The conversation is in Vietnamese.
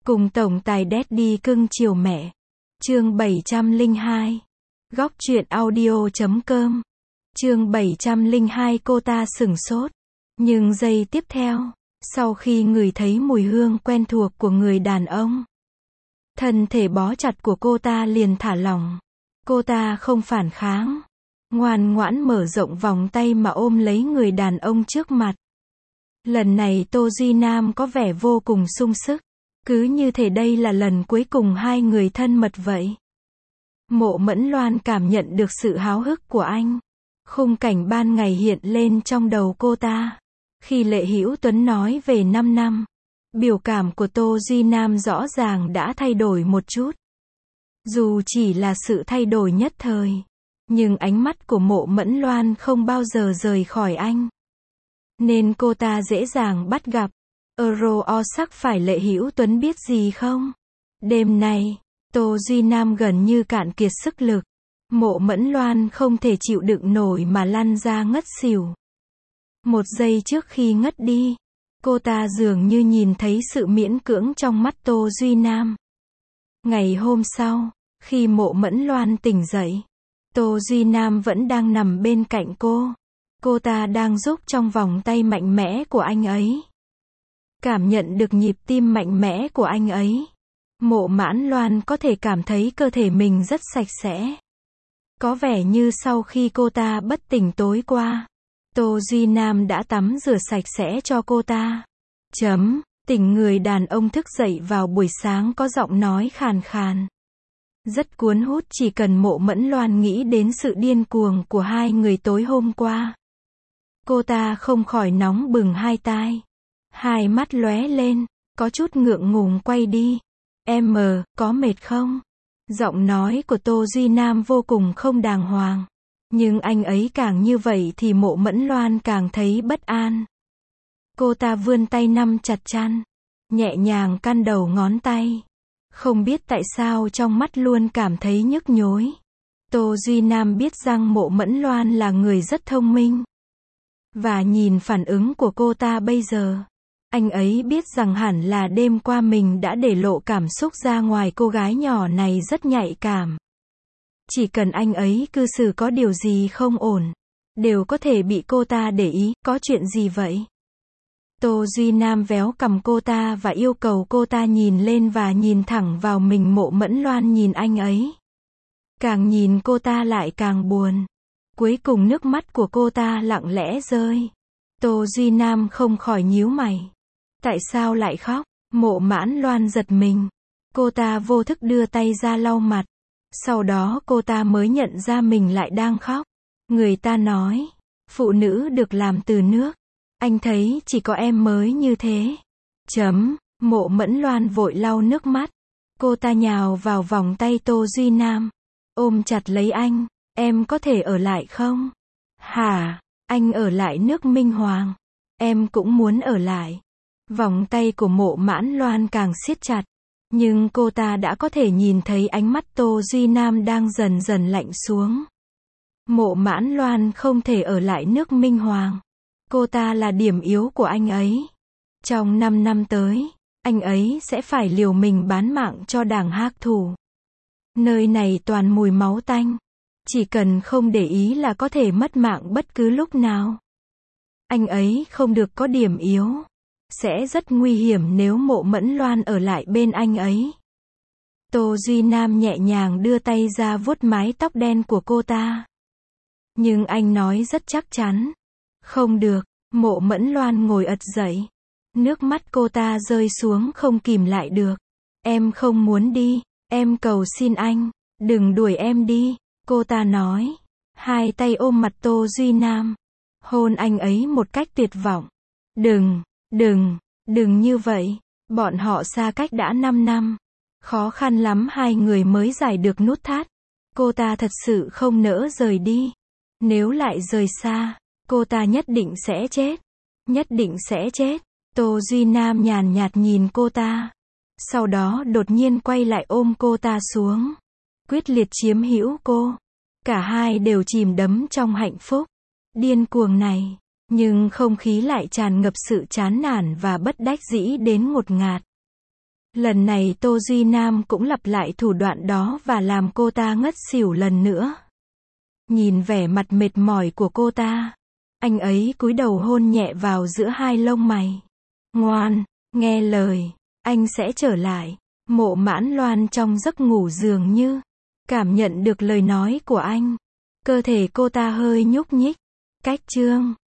Cùng tổng tài Daddy cưng chiều mẹ. Chương 702. Góc truyện audio.com. Chương 702. Cô ta sửng sốt. Nhưng giây tiếp theo, sau khi ngửi thấy mùi hương quen thuộc của người đàn ông, thân thể bó chặt của cô ta liền thả lỏng. Cô ta không phản kháng, ngoan ngoãn mở rộng vòng tay mà ôm lấy người đàn ông trước mặt. Lần này Tô Duy Nam có vẻ vô cùng sung sức. Cứ như thể đây là lần cuối cùng hai người thân mật vậy. Mộ Mẫn Loan cảm nhận được sự háo hức của anh. Khung cảnh ban ngày hiện lên trong đầu cô ta. Khi Lệ Hữu Tuấn nói về 5 năm, biểu cảm của Tô Duy Nam rõ ràng đã thay đổi một chút. Dù chỉ là sự thay đổi nhất thời, nhưng ánh mắt của Mộ Mẫn Loan không bao giờ rời khỏi anh. Nên cô ta dễ dàng bắt gặp. Sắc phải Lệ Hữu Tuấn biết gì không? Đêm nay, Tô Duy Nam gần như cạn kiệt sức lực. Mộ Mẫn Loan không thể chịu đựng nổi mà lăn ra ngất xỉu. Một giây trước khi ngất đi, cô ta dường như nhìn thấy sự miễn cưỡng trong mắt Tô Duy Nam. Ngày hôm sau, khi Mộ Mẫn Loan tỉnh dậy, Tô Duy Nam vẫn đang nằm bên cạnh cô. Cô ta đang giúp trong vòng tay mạnh mẽ của anh ấy. Cảm nhận được nhịp tim mạnh mẽ của anh ấy, Mộ Mẫn Loan có thể cảm thấy cơ thể mình rất sạch sẽ. Có vẻ như sau khi cô ta bất tỉnh tối qua, Tô Duy Nam đã tắm rửa sạch sẽ cho cô ta. Tỉnh người đàn ông thức dậy vào buổi sáng có giọng nói khàn khàn. Rất cuốn hút, chỉ cần Mộ Mẫn Loan nghĩ đến sự điên cuồng của hai người tối hôm qua. Cô ta không khỏi nóng bừng hai tai. Hai mắt lóe lên, có chút ngượng ngùng quay đi. Em có mệt không? Giọng nói của Tô Duy Nam vô cùng không đàng hoàng. Nhưng anh ấy càng như vậy thì Mộ Mẫn Loan càng thấy bất an. Cô ta vươn tay nắm chặt chăn, nhẹ nhàng căn đầu ngón tay. Không biết tại sao trong mắt luôn cảm thấy nhức nhối. Tô Duy Nam biết rằng Mộ Mẫn Loan là người rất thông minh. Và nhìn phản ứng của cô ta bây giờ, anh ấy biết rằng hẳn là đêm qua mình đã để lộ cảm xúc ra ngoài. Cô gái nhỏ này rất nhạy cảm. Chỉ cần anh ấy cư xử có điều gì không ổn, đều có thể bị cô ta để ý. Có chuyện gì vậy? Tô Duy Nam véo cằm cô ta và yêu cầu cô ta nhìn lên và nhìn thẳng vào mình. Mộ Mẫn Loan nhìn anh ấy. Càng nhìn cô ta lại càng buồn. Cuối cùng nước mắt của cô ta lặng lẽ rơi. Tô Duy Nam không khỏi nhíu mày. Tại sao lại khóc? Mộ Mẫn Loan giật mình. Cô ta vô thức đưa tay ra lau mặt. Sau đó cô ta mới nhận ra mình lại đang khóc. Người ta nói, phụ nữ được làm từ nước. Anh thấy chỉ có em mới như thế. Mộ Mẫn Loan vội lau nước mắt. Cô ta nhào vào vòng tay Tô Duy Nam, ôm chặt lấy anh. Em có thể ở lại không? Hả? Anh ở lại nước Minh Hoàng. Em cũng muốn ở lại. Vòng tay của Mộ Mẫn Loan càng siết chặt. Nhưng cô ta đã có thể nhìn thấy ánh mắt Tô Duy Nam đang dần dần lạnh xuống. Mộ Mẫn Loan không thể ở lại nước Minh Hoàng. Cô ta là điểm yếu của anh ấy. Trong 5 năm tới, anh ấy sẽ phải liều mình bán mạng cho đảng Hắc Thủ. Nơi này toàn mùi máu tanh. Chỉ cần không để ý là có thể mất mạng bất cứ lúc nào. Anh ấy không được có điểm yếu. Sẽ rất nguy hiểm nếu Mộ Mẫn Loan ở lại bên anh ấy. Tô Duy Nam nhẹ nhàng đưa tay ra vuốt mái tóc đen của cô ta. Nhưng anh nói rất chắc chắn. Không được. Mộ Mẫn Loan ngồi ật dậy. Nước mắt cô ta rơi xuống không kìm lại được. Em không muốn đi. Em cầu xin anh, đừng đuổi em đi. Cô ta nói. Hai tay ôm mặt Tô Duy Nam. Hôn anh ấy một cách tuyệt vọng. Đừng như vậy. Bọn họ xa cách đã 5 năm. Khó khăn lắm hai người mới giải được nút thắt. Cô ta thật sự không nỡ rời đi. Nếu lại rời xa, cô ta nhất định sẽ chết. Nhất định sẽ chết. Tô Duy Nam nhàn nhạt nhìn cô ta. Sau đó đột nhiên quay lại ôm cô ta xuống. Quyết liệt chiếm hữu cô. Cả hai đều chìm đắm trong hạnh phúc điên cuồng này. Nhưng không khí lại tràn ngập sự chán nản và bất đắc dĩ đến ngột ngạt. Lần này Tô Duy Nam cũng lặp lại thủ đoạn đó và làm cô ta ngất xỉu lần nữa. Nhìn vẻ mặt mệt mỏi của cô ta, anh ấy cúi đầu hôn nhẹ vào giữa hai lông mày. Ngoan, nghe lời, anh sẽ trở lại. Mộ Mãn Loan trong giấc ngủ dường như cảm nhận được lời nói của anh. Cơ thể cô ta hơi nhúc nhích. Cách chương